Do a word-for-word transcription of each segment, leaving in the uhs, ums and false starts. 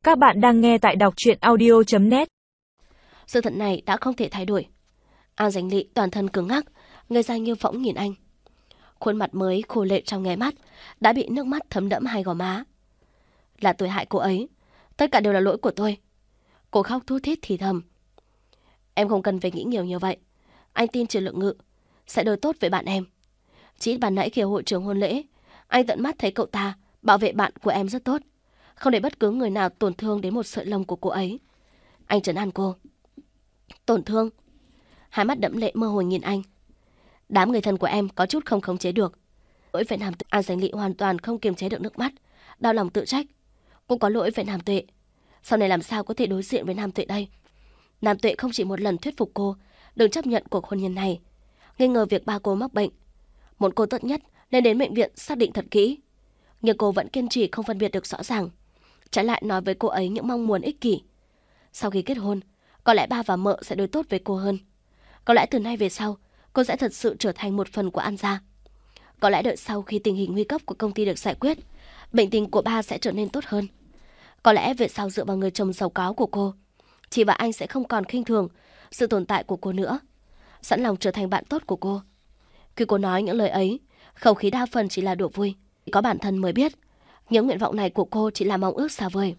Các bạn đang nghe tại đọc truyện audio chấm net. Sự thật này đã không thể thay đổi. An Dành Lị toàn thân cứng ngắc, ngây ra như phỗng nhìn anh. Khuôn mặt mới khô lệ trong nháy mắt đã bị nước mắt thấm đẫm hai gò má. Là tôi hại cô ấy, tất cả đều là lỗi của tôi. Cô khóc thút thít thì thầm. Em không cần phải nghĩ nhiều như vậy. Anh tin Trần Lượng Ngự sẽ đối tốt với bạn em. Chỉ bàn nãy khi hội trường hôn lễ, anh tận mắt thấy cậu ta bảo vệ bạn của em rất tốt, không để bất cứ người nào tổn thương đến một sợi lông của cô ấy. Anh trấn an cô. Tổn thương? Hai mắt đẫm lệ mơ hồ nhìn anh. Đám người thân của em có chút không khống chế được. Lỗi về Nam Tuệ. An Dành Lị hoàn toàn không kiềm chế được nước mắt, đau lòng tự trách. Cô có lỗi về Nam Tuệ. Sau này làm sao có thể đối diện với Nam Tuệ đây? Nam Tuệ không chỉ một lần thuyết phục cô đừng chấp nhận cuộc hôn nhân này, nghi ngờ việc ba cô mắc bệnh, muốn cô tốt nhất nên đến bệnh viện xác định thật kỹ. Nhưng cô vẫn kiên trì không phân biệt được rõ ràng, trái lại nói với cô ấy những mong muốn ích kỷ. Sau khi kết hôn, có lẽ ba và mợ sẽ đối tốt với cô hơn. Có lẽ từ nay về sau, cô sẽ thật sự trở thành một phần của An gia. Có lẽ đợi sau khi tình hình nguy cấp của công ty được giải quyết, bệnh tình của ba sẽ trở nên tốt hơn. Có lẽ về sau dựa vào người chồng giàu có của cô, chị và anh sẽ không còn khinh thường sự tồn tại của cô nữa, sẵn lòng trở thành bạn tốt của cô. Khi cô nói những lời ấy, khẩu khí đa phần chỉ là đùa vui. Có bản thân mới biết, những nguyện vọng này của cô chỉ là mong ước xa vời.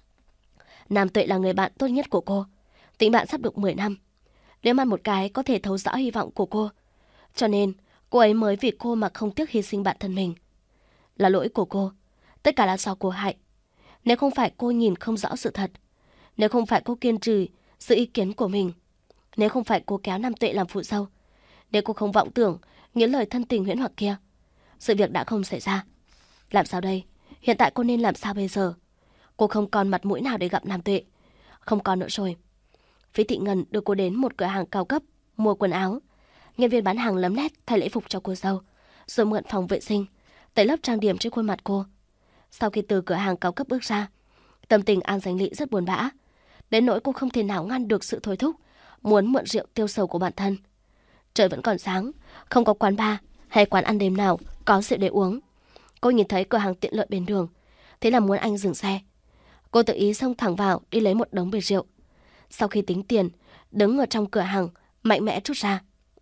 Nam Tuệ là người bạn tốt nhất của cô. Tình bạn sắp được mười năm. Nếu ăn một cái có thể thấu rõ hy vọng của cô. Cho nên, cô ấy mới vì cô mà không tiếc hy sinh bản thân mình. Là lỗi của cô. Tất cả là do cô hại. Nếu không phải cô nhìn không rõ sự thật, nếu không phải cô kiên trì sự ý kiến của mình, nếu không phải cô kéo Nam Tuệ làm phụ dâu, nếu cô không vọng tưởng những lời thân tình huyễn hoặc kia, sự việc đã không xảy ra. Làm sao đây? Hiện tại cô nên làm sao bây giờ? Cô không còn mặt mũi nào để gặp Nam Tuệ. Không còn nữa rồi. Phí Thị Ngân đưa cô đến một cửa hàng cao cấp mua quần áo. Nhân viên bán hàng lấm lét thay lễ phục cho cô dâu, rồi mượn phòng vệ sinh tẩy lớp trang điểm trên khuôn mặt cô. Sau khi từ cửa hàng cao cấp bước ra, tâm tình An Dành Lị rất buồn bã, đến nỗi cô không thể nào ngăn được sự thôi thúc muốn mượn rượu tiêu sầu của bản thân. Trời vẫn còn sáng, không có quán bar hay quán ăn đêm nào có rượu để uống. Cô nhìn thấy cửa hàng tiện lợi bên đường, thế là muốn anh dừng xe. Cô tự ý xông thẳng vào đi lấy một đống bịch rượu. Sau khi tính tiền, đứng ở trong cửa hàng mạnh mẽ rút ra.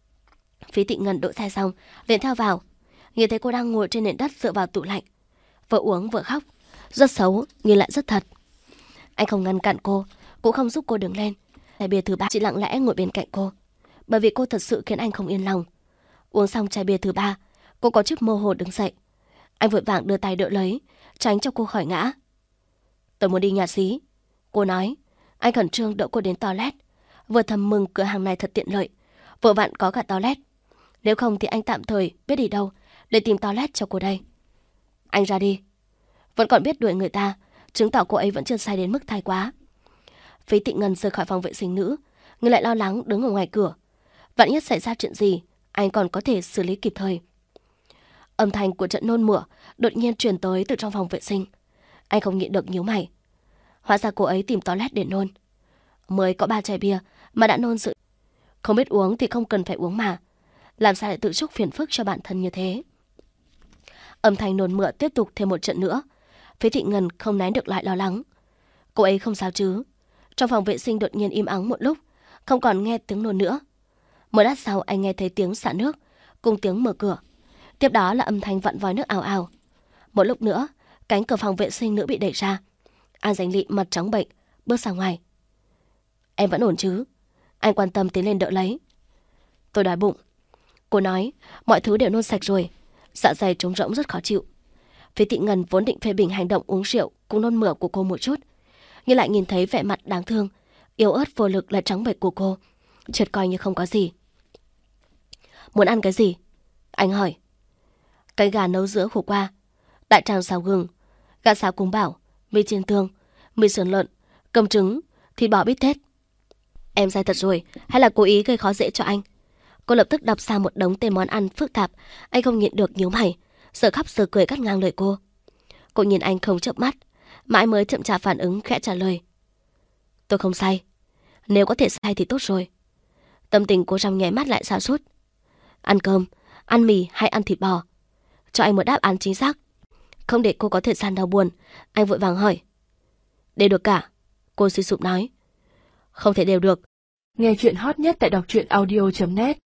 Phí Thị Ngân đỗ xe xong liền theo vào, nhìn thấy cô đang ngồi trên nền đất dựa vào tủ lạnh, vừa uống vừa khóc, rất xấu nhưng lại rất thật. Anh không ngăn cản cô, cũng không giúp cô đứng lên. Chai bia thứ ba chỉ lặng lẽ ngồi bên cạnh cô, bởi vì cô thật sự khiến anh không yên lòng. Uống xong chai bia thứ ba, cô có chút mơ hồ đứng dậy. Anh vội vàng đưa tay đỡ lấy, tránh cho cô khỏi ngã. Tôi muốn đi nhà xí, cô nói. Anh khẩn trương đỡ cô đến toilet, vừa thầm mừng cửa hàng này thật tiện lợi, vừa vặn có cả toilet. Nếu không thì anh tạm thời biết đi đâu để tìm toilet cho cô đây. Anh ra đi. Vẫn còn biết đuổi người ta, chứng tỏ cô ấy vẫn chưa say đến mức thái quá. Phí Thị Ngân rời khỏi phòng vệ sinh nữ, người lại lo lắng đứng ở ngoài cửa. Vạn nhất xảy ra chuyện gì, anh còn có thể xử lý kịp thời. Âm thanh của trận nôn mửa đột nhiên truyền tới từ trong phòng vệ sinh. Anh không nhịn được nhíu mày. Hóa ra cô ấy tìm toilet để nôn. Mới có ba chai bia mà đã nôn sự. Không biết uống thì không cần phải uống mà. Làm sao lại tự chuốc phiền phức cho bản thân như thế? Âm thanh nôn mửa tiếp tục thêm một trận nữa. Phí Thị Ngân không nén được lại lo lắng. Cô ấy không sao chứ? Trong phòng vệ sinh đột nhiên im ắng một lúc, không còn nghe tiếng nôn nữa. Một lát sau anh nghe thấy tiếng xả nước cùng tiếng mở cửa. Tiếp đó là âm thanh vặn vòi nước ào ào. Một lúc nữa, cánh cửa phòng vệ sinh nữ bị đẩy ra. An Dành Lị mặt trắng bệch bước ra ngoài. Em vẫn ổn chứ? Anh quan tâm tiến lên đỡ lấy. Tôi đói bụng. Cô nói mọi thứ đều nôn sạch rồi, dạ dày trống rỗng rất khó chịu. Phí Thị Ngân vốn định phê bình hành động uống rượu cùng nôn mửa của cô một chút, nhưng lại nhìn thấy vẻ mặt đáng thương, yếu ớt vô lực lại trắng bệch của cô, chợt coi như không có gì. Muốn ăn cái gì? Anh hỏi. Cái gà nấu giữa khổ qua, đại tràng xào gừng, gà xào cung bảo, mì chiên tương, mì sườn lợn, cơm trứng, thịt bò bít tết. Em sai thật rồi, hay là cố ý gây khó dễ cho anh? Cô lập tức đọc ra một đống tên món ăn phức tạp. Anh không nhịn được nhíu mày, giờ khóc giờ cười cắt ngang lời cô. Cô nhìn anh không chớp mắt, mãi mới chậm chạp phản ứng khẽ trả lời. Tôi không say. Nếu có thể say thì tốt rồi. Tâm tình cô trong nháy mắt lại sa sút. Ăn cơm, ăn mì hay ăn thịt bò? Cho anh một đáp án chính xác. Không để cô có thời gian đau buồn, anh vội vàng hỏi. Đều được cả, cô suy sụp nói. Không thể đều được. Nghe chuyện hot nhất tại đọc truyện audio chấm net